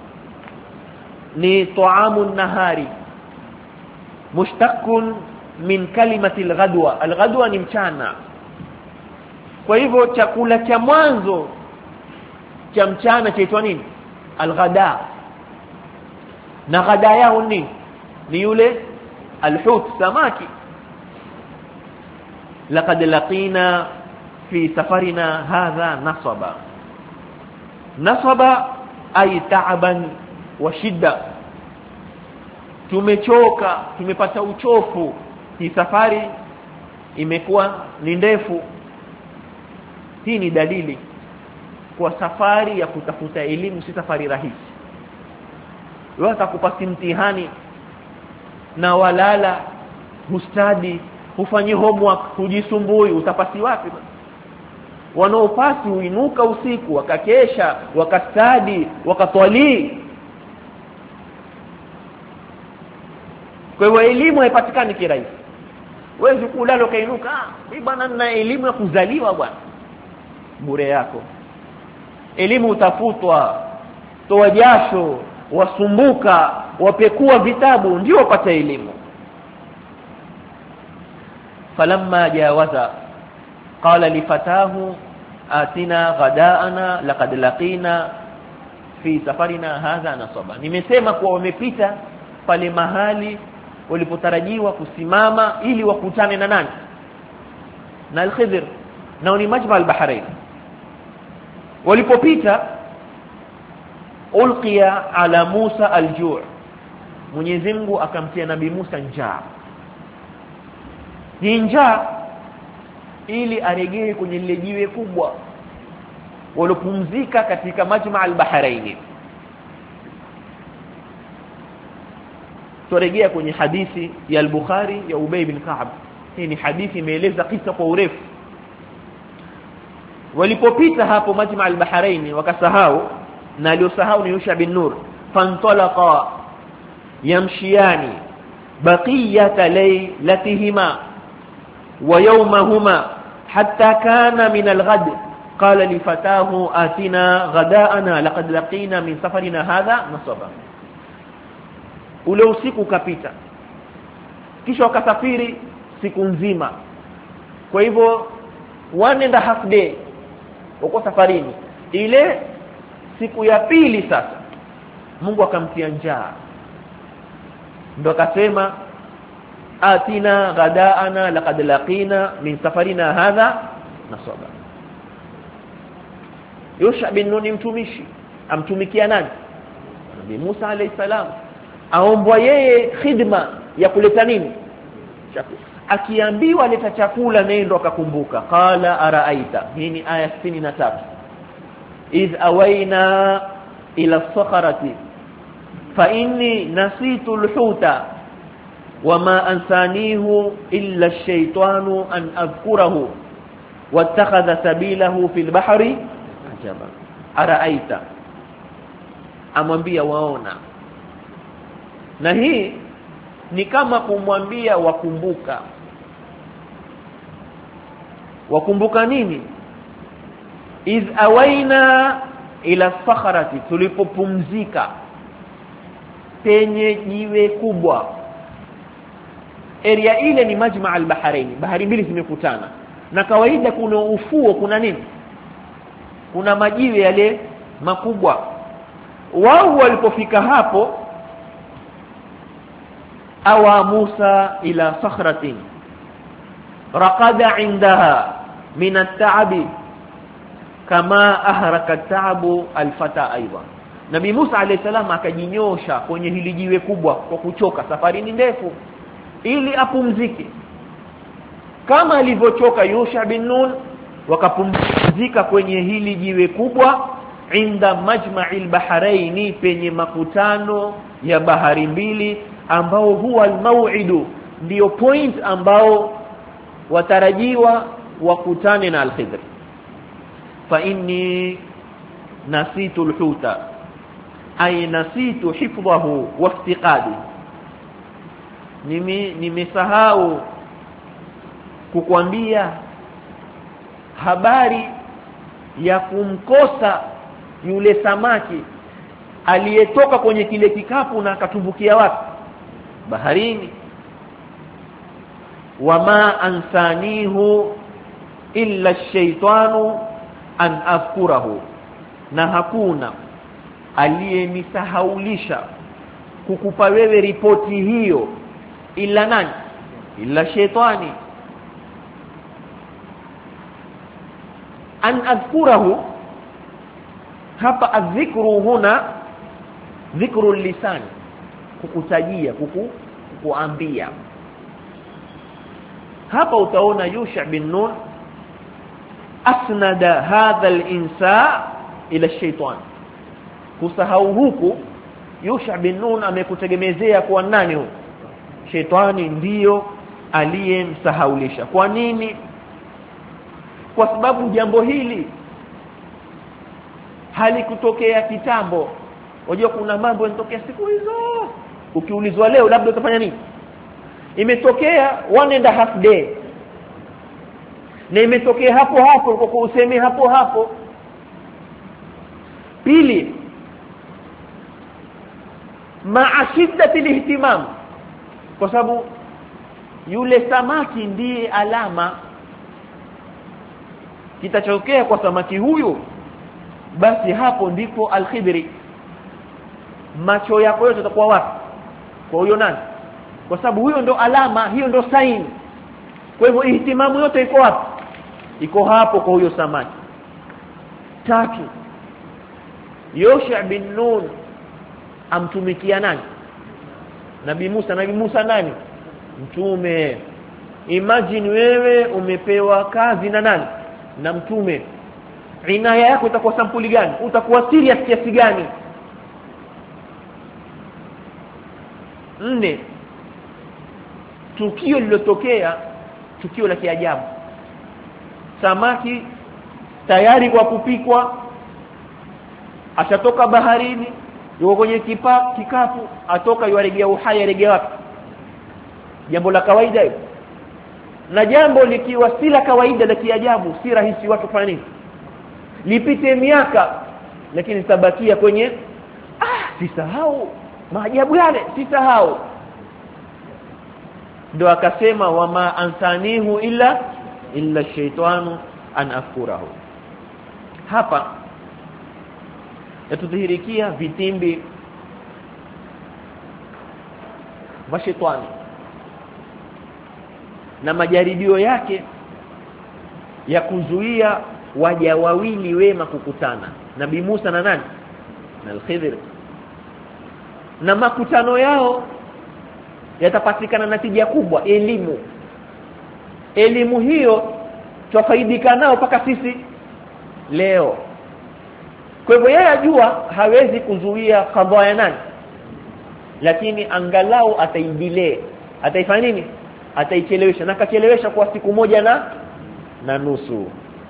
ni ta'amun nahari mushtaqun min kalimati al-ghadwa. Al-ghadwa ni mchana. Kwa hivyo chakula cha mwanzo cha mchana chaitwa nini? Al-ghada. Na ghada yao ni ni yule al-hut, samaki. Laqad laqina fi safarina hadha nasaba. Nasaba ay ta'aban wa shidda, tumechoka, tumepata uchofu, hii safari imekuwa ni ndefu. Hii ni dalili kwa safari ya kutafuta elimu si safari rahisi. Wewe utakupasi mtihani na walala, hustadi, hufanyi homework, hujisumbui, utapasi wapi? Wanaopasi uinuka usiku, wakakesha, wakastadi, wakatwali. Kwa hiyo elimu haipatikani kirahisi. Wewe kulala ukainuka, ah bwana nina elimu ya kuzaliwa bwana. Bure yako. Elimu utafutwa, toa jasho, wasumbuka, wapekua vitabu ndio upate elimu. Falamma jawaza qala lifatahu atina ghadaana laqad laqina fi safarina hadha nasaba. Nimesema kuwa wamepita pale mahali walipotarajiwa kusimama ili wakutane na nani? Na al-Khidr, na ni majma' al-bahrain. Walipopita ulqiya ala Musa al-ju', Mwenyezi Mungu akamtia Nabii Musa njaa. Hii njaa ili aregee kwenye lile jiwe kubwa walopumzika katika majma' al-bahrain. Turegea kwenye hadithi ya al-Bukhari ya Ubay bin Ka'b. Hii ni hadithi imeeleza kisa kwa urefu. Walipopita hapo majma' al-bahrain wakasahau, na aliosahau ni Yusha bin Nur. Fantalaqa yamshiyani baqiyata laylatihima wa yawmahuma hatta kana min al-ghad. Qala li fatahu atina ghadaana laqad laqina min safarina hadha nasaba. Ule usiku ukapita, kisha wakasafiri siku nzima. Kwa hivyo one and a half day wako safarini. Ile siku ya pili sasa Mungu akamtia njaa, ndio akasema atina ghadaana laqad laqina min safarina hadha nasaba. Yusha bin Nun mtumishi, amtumikia nani? Nabii Musa alayhi salam. Aombwa yeye khidma ya kuleta nini? Chakula. Akiambiwa leta chakula nendo akakumbuka. Qala araaita, hii ni aya sitini na tatu. Idh awaina ila as-sakhrati fa inni nasitu al-huta wama ansanihu illa ash-shaytanu an adhkurahu wattakhadha sabilahu fil bahri ajaba. Araaita, amwambia waona. Na hii ni kama kumwambia wakumbuka. Wakumbuka nini? Iz awaina ila sakharati, tulipopumzika penye jiwe kubwa. Area ile ni majma' al-bahrain, bahari mbili zimekutana. Na kawaida kuna ufuo, kuna nini? kuna majiwe yale makubwa. Wao walipofika hapo, awa Musa ila sakhratin raqada indaha min at-ta'bi kama ahraka at-ta'bu al-fata aidan. Nabii Musa alayhi salam akajinyosha kwenye hili jiwe kubwa kwa kuchoka, safari ni ndefu, ili apumzike kama alivyochoka Yusha bin Nun. Wakapumzika kwenye hili jiwe kubwa inda majma'il baharaini, penye makutano ya bahari mbili, ambao huwa al-maw'idu, ndio point ambao watarajiwa wakutane na al-Khidr. Fa inni nasitu al-huta ay nasitu hifdhahu wa iftiqadi, nimi nimesahau kukwambia habari ya kumkosa yule samaki aliyetoka kwenye kile kikapu na akatumbukia wapi? Baharini. Wama ansanihu illa ash-shaytanu an afkurahu, na hakuna aliyenisahaulisha kukupa wewe ripoti hiyo ila nani? Illa shaytani. An adhkurahu, hapa adhikru huna dhikru lisan, kukutajia, kuku, kukuambia. Hapa utaona Yusha bin Nun asnada hadha al-insa ila shaytan. Kusahau huku Yusha bin Nun amekutegemezea kwa nani huko? Shetani ndiyo aliyemsahaulisha. Kwa nini? Kwa sababu jambo hili halikutokea kitambo. Unajua kuna mambo yanatokea siku hizo, ukiulizwa leo labda utafanya nini? Imetokea one and a half day, na imetokea hapo hapo kwa kusema hapo hapo. Pili, ma'a shiddati al-ihtimam, kwa sababu yule samaki ndiye alama. Kitachotokea kwa samaki huyu, basi hapo ndipo al-Khidri, macho yako yote yatakuwa wapi? Kwa huyo nani? Kwa sababu huyo ndo alama, hiyo ndo sign. Kwa hivyo ihtimamu yote iko wapi? Iko hapo kwa huyo samaki. Tatu, Yusha bin Nun amtumikia nani? Nabii Musa. Nabii Musa nani? Mtume. Imagine wewe umepewa kazi na nani? Na mtume. Inaya yako itakuwa sampuli gani? Utakuwa serious kiasi gani? Nne, tukio lilotokea, tukio la kiajabu. Samaki tayari kwa kupikwa, ashatoka baharini, yuko kwenye kipa, kikapu, atoka yuaregea uhai, aregea wapi? Jambo la kawaida hilo. Na jambo likiwa si la kawaida, la kiajabu, si rahisi watu kufanya nini? Lipite miaka lakini tabakia kwenye ah sisahau maajabu yale, sisahau. Ndio akasema wama ansanihu illa illa shaytanu an afkurahu. Hapa yatudhihirikia vitimbi wa shetani na majaribio yake ya kuzuia waja wawili wema kukutana, Nabii Musa na nani? Na Al-Khidr. Na makutano yao yatapatikana natija kubwa, elimu. Elimu hiyo tufaidika nao mpaka sisi leo. Kwa hivyo yeye ajua hawezi kuzuia kadhaa ya nani, lakini angalau ataidile, ataifanya nini? Ataichelewesha, na kachelewesha kwa siku moja na na nusu.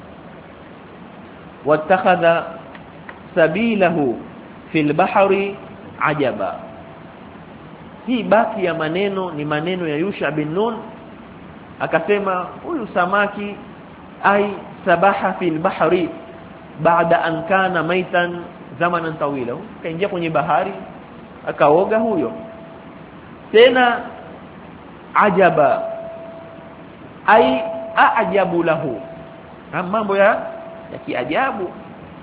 Watakhadha sabilahu fil bahri ajaba. Hii baki ya maneno ni maneno ya Yusha bin Nun. Akasema huyu samaki ai sabaha fil bahri baada an kana maitan zamanan tawila, kaingia kwenye bahari akaoga huyo. Tena ajaba ai aajabu lahu, mambo ya ya kiajabu.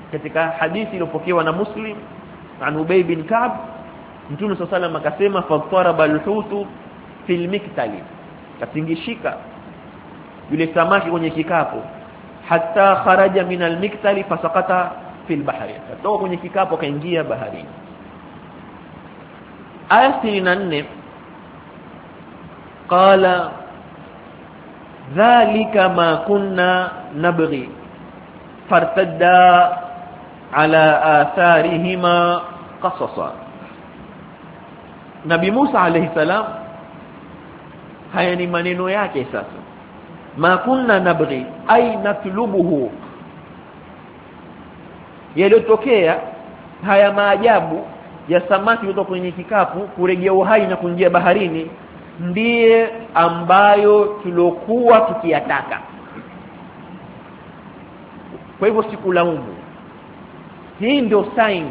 katika hadithi iliyopokewa na Muslim an Ubay bin Ka'b, Mtume sallallahu alayhi wasallam akasema fataraba al-hutu fil miktali, katingishika yule samaki kwenye kikapu, hatta kharaja min al-miktali fasaqata fil bahri, katoka kwenye kikapu kaingia baharini. Aya sitini na nne qala dhalika ma kunna nabghi fartadda ala atharihima qasasa. Nabi Musa alayhi salam, haya ni maneno yake sasa, ma kunna nabghi ay natlubuhu, yaliyotokea haya maajabu ya samaki kutoka kwenye kikapu kurejea uhai na kuingia baharini ndiye ambayo tulokuwa tukiyataka. Kwa hivyo sikulaumu, hii ndio sign.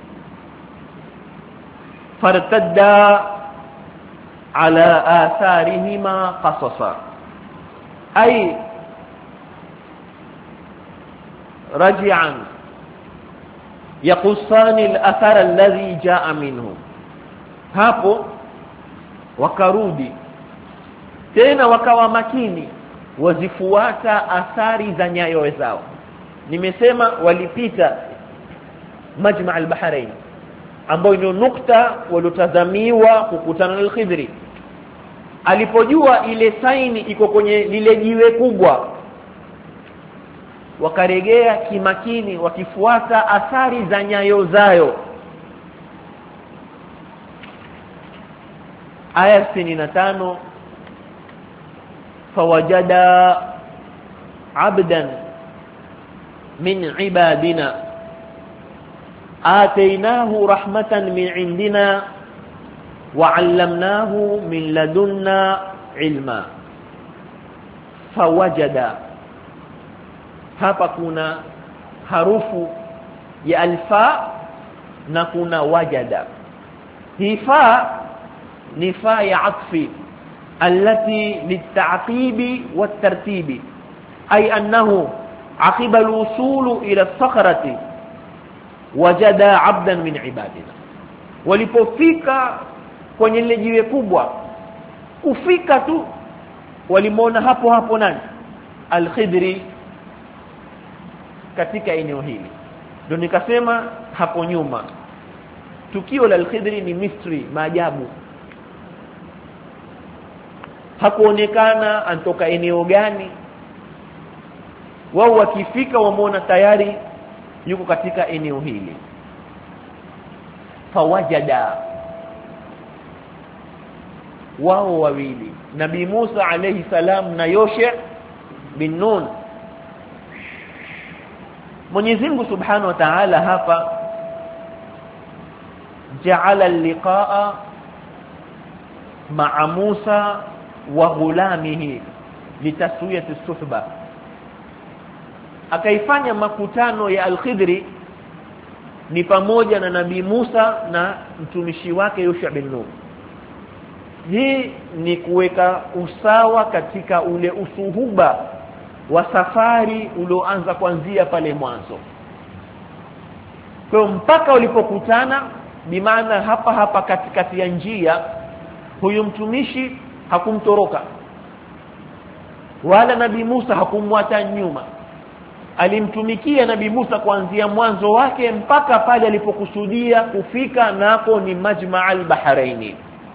fartadda ala atharihima qasasa ay raji'an yaqussani al-athar alladhi jaa minhu. Hapo wakarudi tena wakawa makini, wazifuata athari za nyayo zao. Nimesema walipita Majma' al-Bahrain, ambao ndio nukta walotazamiwa kukutana na al-Khidri. Alipojua ile saini iko kwenye lile jiwe kubwa, wakaregea kimakini wakifuata athari za nyayo zao. Aya sitini na tano fawajada abdan min ibadina atainahu rahmatan min indina wa 'allamnahu min ladunna ilma. Fawajada, hapa kuna harufu ya alfa na kuna wajada. Hii fa ni fa ya atfi allati littaqibi wattartibi, ay annahu aqiba al-wusul ila as-sakhrati wajada 'abdan min ibadina. Walipofika kwenye ile jiwe kubwa, kufika tu walimwona hapo hapo nani? Al-Khidri katika eneo hili. Ndio nikasema hapo nyuma tukio la Al-Khidri ni mystery, maajabu. Hakuonekana anatoka eneo gani. Wao wakifika wamuona tayari yuko katika eneo hili. Fawajada, wao wawili, Nabii Musa alayhi salam na Yosha bin Nun. Mwenyezi Mungu Subhanahu wa Ta'ala hapa ja'ala al-liqa'a ma'a Musa wa ghulamihi litaswiyati as-suhba, akaifanya makutano ya Al-Khidri ni pamoja na Nabii Musa na mtumishi wake Yosha bin Nun. Hii ni kuweka usawa katika ule usuhuba wa safari ulioanza kuanzia pale mwanzo. Kwa mpaka walipokutana, bimaana hapa hapa katikati ya njia, huyu mtumishi hakumtoroka wala Nabii Musa hakumwacha nyuma. Alimtumikia Nabii Musa kuanzia mwanzo wake mpaka pale alipokusudia kufika, nako ni Majma' al-Bahrain.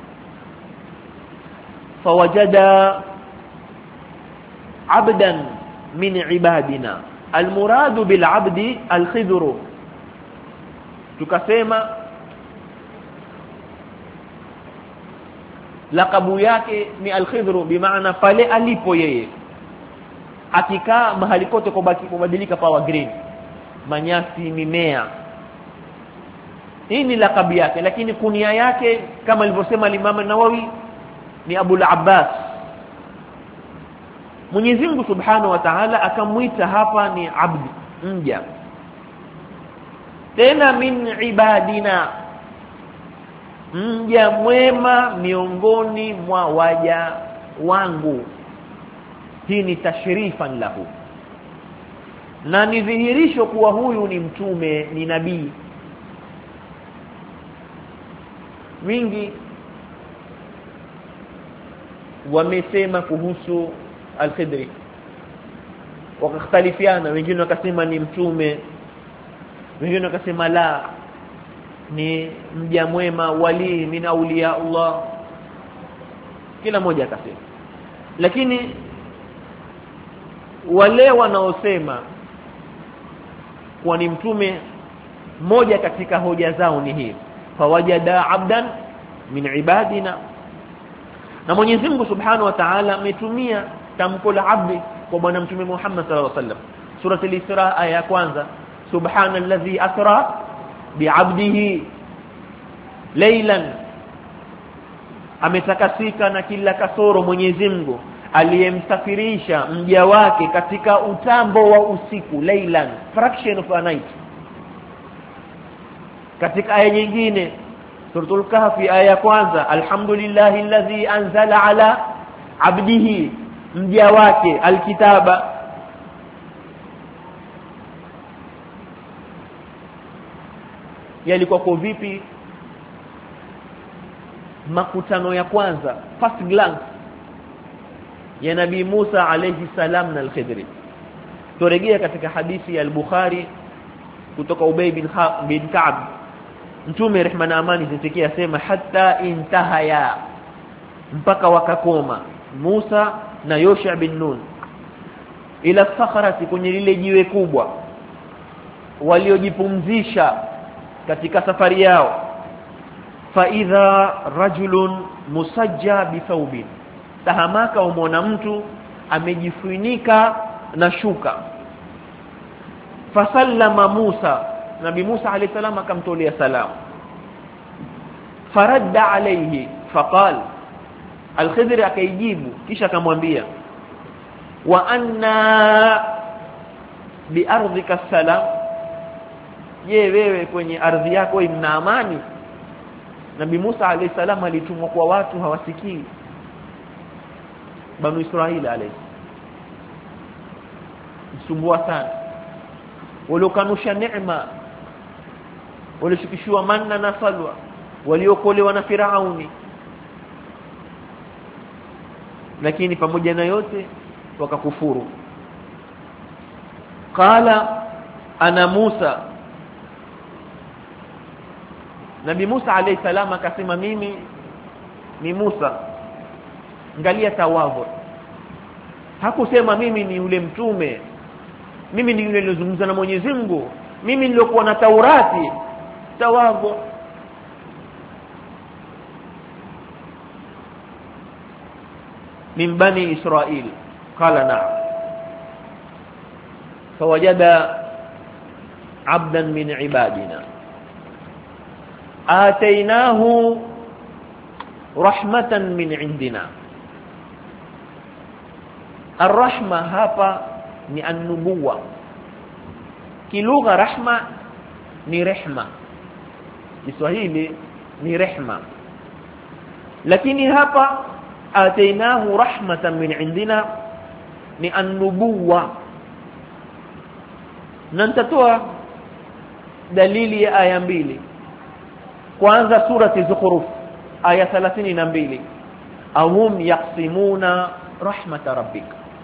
Fawajada abdan min ibadina, almuradu bil abdi al-Khidru. Tukasema lakabu yake ni Al-Khidru, bimaana pale alipo yeye, akikaa mahali kote kubaki kubadilika pawa green, manyasi, mimea. Hii ni lakabu yake, lakini kunia yake kama alivyosema Imam An-Nawawi ni Abu al-Abbas. Mwenyezi Mungu Subhanahu wa Ta'ala akamuita hapa ni abdi, mja. Tena min ibadina, mja mwema miongoni mwa waja wangu. Hii ni tashrifan lahu. na ni dhihirisho kuwa huyu ni mtume, ni nabii. Wingi wamesema kuhusu Al-Khidri, wakakhtalifiana. Wengine wakasema ni mtume, wengine wakasema la, ni mja mwema, wali min awliya Allah. Kila mmoja akasema. Lakini wale wanaosema kwa ni mtume, moja katika hoja zao ni hii: fawajada abdan min ibadina. Na Mwenyezi Mungu Subhanahu wa Ta'ala ametumia tamko la abdi kwa bwana mtume Muhammad sallallahu alaihi wasallam. Surah Al-Isra aya ya kwanza, subhanalladhi asra bi'abdihi laylan, ametakasika na kila kasoro Mwenyezi Mungu aliyemsafirisha mja wake katika utambo wa usiku, laylan, fraction of a night. Katika aya nyingine Suratul Kahfi aya ya kwanza, alhamdulillahi alladhi anzala ala abdihi, mja wake, alkitaba. Yalikuwa kwa vipi makutano ya kwanza, first glance ya Nabii Musa alayhi salam na Al-Khidri? Turejea katika hadithi ya Al-Bukhari kutoka Ubay bin bin Ka'b. Mtume rehma na amani zimfikia asema, hatta intahaya, mpaka wakakoma Musa na Yosha bin Nun, ila sakharati, kwenye lile jiwe kubwa waliojipumzisha katika safari yao. Fa idha rajulun musajja bi thawbin, tahamaka umona mtu amejifunika na shuka. Fasallama Musa, Nabii Musa alayhi salam akamtolea salamu. Faradda alayhi faqal, Al-Khidri akaijibu kisha akamwambia, wa anna bi ardhika salam, je, wewe kwenye ardhi yako ina amani? Nabii Musa alayhi salam alitumwa kwa watu hawasikii, Banu Israili alayhi, msumbua sana, waliokanusha neema, walishukishwa manna na salwa, waliokolewa na Firauni. Lakini pamoja na yote wakakufuru. Qala ana Musa, Nabii Musa alayhi salam akasema, mimi ni Musa. Angalia tawadhu, hakusema mimi ni yule mtume, mimi ni yule nilizungumza na Mwenyezi Mungu, mimi nilikuwa na Taurati. Tawadhu. min bani Israil, qala na'am. fawajada abdan min ibadina atainahu rahmatan min indina. Ar-rahma hapa ni an-nubuwa. Kilugha rahma ni rehma, Kiswahili ni rehma, lakini hapa atainahu rahmatan min indina ni an-nubuwa. Na nitatoa dalili ya aya mbili. Kwanza surati Zukhruf aya thelathini na mbili, ahum yaqsimuna rahmat rabbik.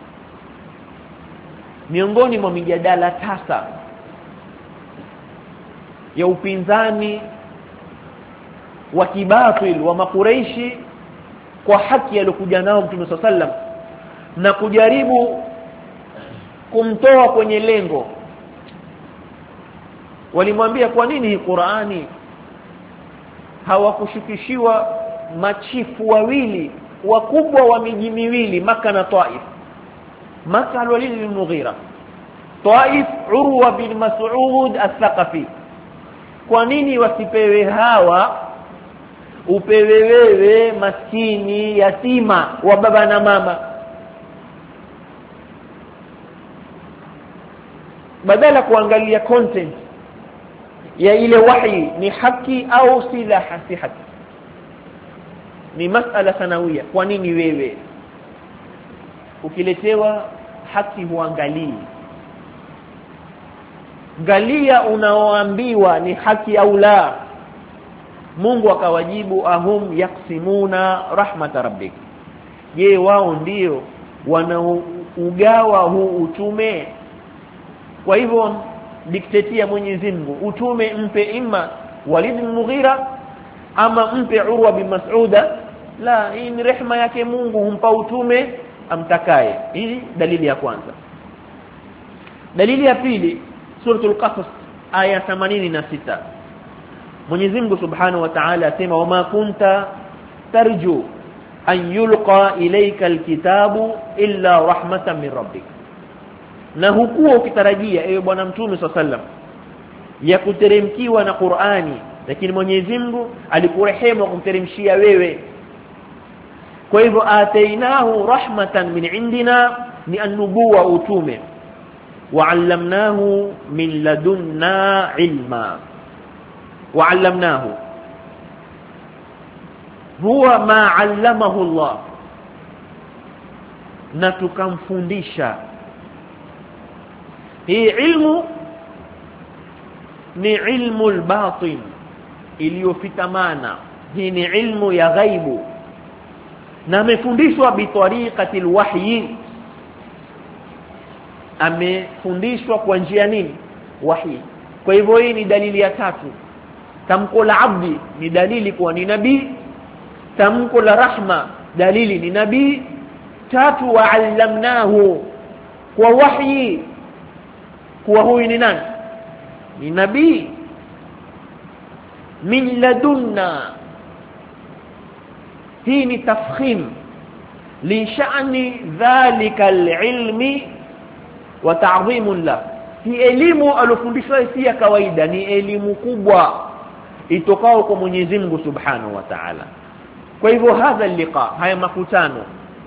Miongoni mwa mijadala tasa ya upinzani wa kibatil wa makureishi kwa haki aliyokuja nao Mtume sallallahu alaihi wasallam, na kujaribu kumtoa kwenye lengo. Walimwambia, kwa nini hii Qur'ani hawakushukishiwa machifu wawili wakubwa wa miji miwili, Makkah na Taif? Makkah al-Walid bin Mughira, Taif Urwa bin Mas'ud al-Thaqafi. Kwa nini wasipewe hawa, upewe wewe maskini yatima wa baba na mama? Badala kuangalia content ya ile wahi, ni haki au si la haki, ni masala sanawia. Kwa nini wewe ukiletewa haki huangalii, galia unaoambiwa ni haki au la. Mungu akawajibu ahum yaksimuna rahmat rabbik, je wao ndio wanaugawa huu utume? Kwa hivyo dictate ya Mwenyezi Mungu, utume mpe imma Walid bin Mughira ama mpe Urwa bin Mas'uda? La, hii ni rehema yake Mungu, humpa utume amtakaye. Hii dalili ya kwanza. Dalili ya pili, suratul Qasas aya themanini na sita. Mwenyezi Mungu Subhanahu wa Ta'ala asema wama kunta tarju an yulqa ilayka alkitabu illa rahmatan min rabbik, na hukuwa ukitarajia ewe bwana mtume sallam ya kuteremkiwa na Qur'ani, lakini Mwenyezi Mungu alikurehemu kumteremshia wewe. Kwa hivyo atainahu rahmatan min indina, ni an-nubuwa utume, wa'allamnahu min ladunna ilma. wa'allamnahu huwa ma 'allamahu Allah, na tukamfundisha. Hii ilmu ni ilmu al-batin iliyofitamana, hii ni ilmu ya ghaibu, na amefundishwa bitariqati al-wahyi. Amefundishwa kwa njia nini? Wahi. Kwa hivyo hii ni dalili ya tatu. Tamko la abdi ni dalili kuwa ni nabii. Tamko la rahma dalili ni nabii. Tatu, wa'allamnahu, kwa wahyi kuwa huyu ni nani? Ni nabii. Min ladunna, hii ni tafkhim li sha'ni dhalika al-ilmi wa ta'dhimun la. Hii elimu alofundishwa si ya kawaida, ni elimu kubwa itokao kwa Mwenyezi Mungu Subhanahu wa Ta'ala. Kwa hivyo hadha liqa, haya makutano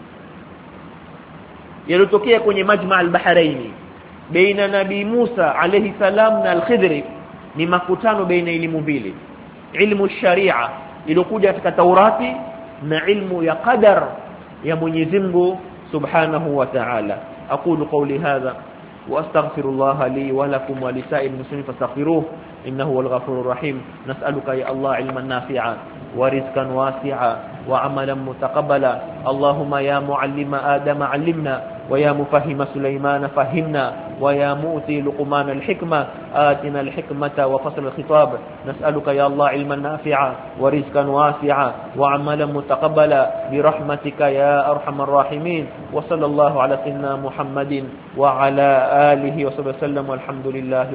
yalotokea kwenye majma' al-bahrain baina nabii Musa alayhi salam na al-Khidri, ni makutano baina elimu mbili, ilmu sharia iliyokuja katika Taurati na ilmu ya qadar ya Mwenyezi Mungu Subhanahu wa Ta'ala. aqulu qawli hadha واستغفر الله لي ولكم ولسائر المسلمين فاستغفروه انه هو الغفور الرحيم. نسالك يا الله علما نافعا ورزقا واسعا وعملا متقبلا. اللهم يا معلم آدم علمنا، ويا مفهم سليمان فهمنا، ويا مؤتي لقمان الحكمة آتنا الحكمة وفصل الخطاب. نسألك يا الله علما نافعا ورزقا واسعا وعملا متقبلا برحمتك يا أرحم الراحمين. وصلى الله على سيدنا محمد وعلى آله وصحبه وسلم، والحمد لله.